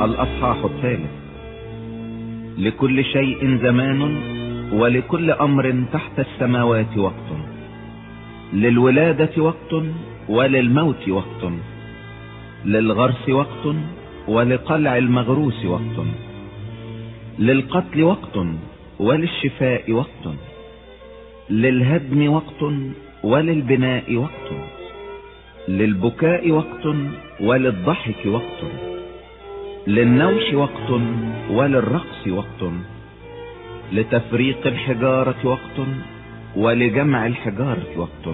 الأصحاح 3. لكل شيء زمان، ولكل أمر تحت السماوات وقت، للولادة وقت وللموت وقت، للغرس وقت ولقلع المغروس وقت، للقتل وقت وللشفاء وقت، للهدم وقت وللبناء وقت، للبكاء وقت وللضحك وقت، للنوش وقت وللرقص وقت، لتفريق الحجارة وقت ولجمع الحجارة وقت،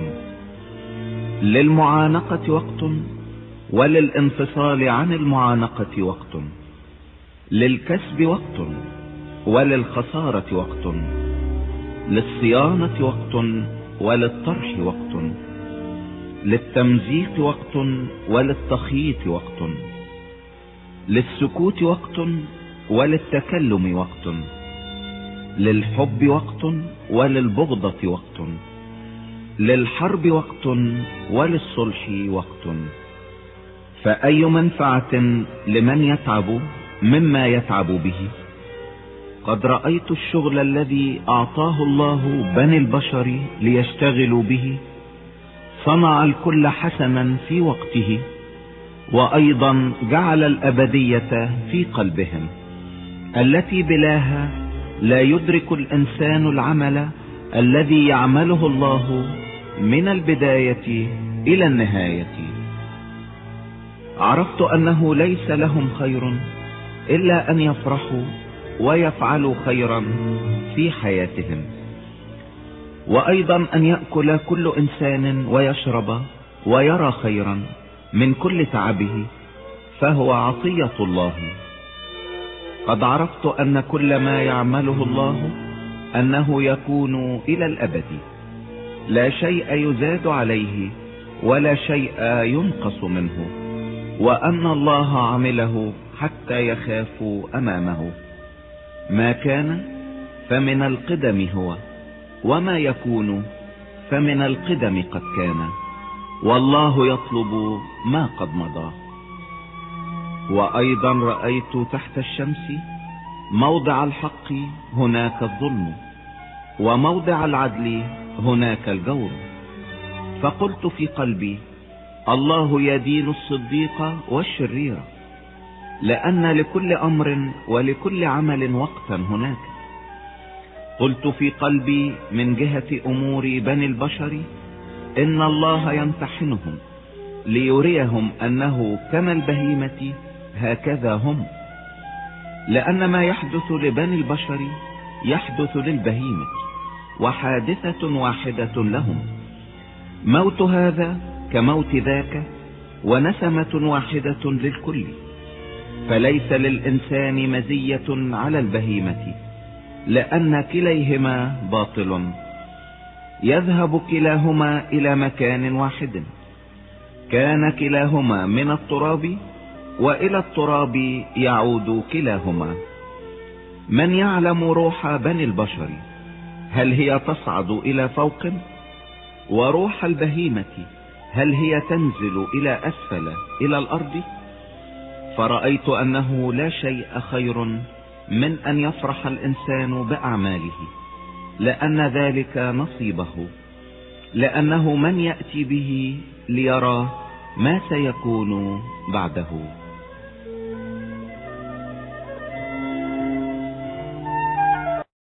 للمعانقة وقت وللانفصال عن المعانقة وقت، للكسب وقت وللخسارة وقت، للصيانة وقت وللطرح وقت، للتمزيق وقت وللتخييط وقت، للسكوت وقت وللتكلم وقت، للحب وقت وللبغضة وقت، للحرب وقت وللصلح وقت. فأي منفعة لمن يتعب مما يتعب به؟ قد رأيت الشغل الذي أعطاه الله بني البشر ليشتغلوا به، صنع الكل حسنا في وقته، وأيضا جعل الأبدية في قلبهم، التي بلاها لا يدرك الإنسان العمل الذي يعمله الله من البداية إلى النهاية. عرفت أنه ليس لهم خير إلا أن يفرحوا ويفعلوا خيرا في حياتهم، وأيضا أن يأكل كل إنسان ويشرب ويرى خيرا من كل تعبه، فهو عطية الله. قد عرفت أن كل ما يعمله الله أنه يكون إلى الأبد، لا شيء يزاد عليه ولا شيء ينقص منه، وأن الله عمله حتى يخافوا أمامه. ما كان فمن القدم هو، وما يكون فمن القدم قد كان، والله يطلب ما قد مضى. وأيضا رأيت تحت الشمس موضع الحق هناك الظلم، وموضع العدل هناك الجور. فقلت في قلبي: الله يدين الصديق والشرير، لأن لكل أمر ولكل عمل وقتا هناك. قلت في قلبي من جهة أمور بني البشر: إن الله يمتحنهم ليريهم أنه كما البهيمة هكذا هم، لأن ما يحدث لبني البشر يحدث للبهيمة، وحادثة واحدة لهم، موت هذا كموت ذاك، ونسمة واحدة للكل. فليس للإنسان مزية على البهيمة، لأن كليهما باطل، يذهب كلاهما إلى مكان واحد، كان كلاهما من التراب، وإلى التراب يعود كلاهما. من يعلم روح بني البشر؟ هل هي تصعد إلى فوق؟ وروح البهيمة هل هي تنزل إلى أسفل إلى الأرض؟ فرأيت أنه لا شيء خير من أن يفرح الإنسان بأعماله، لأن ذلك نصيبه، لأنه من يأتي به ليرى ما سيكون بعده.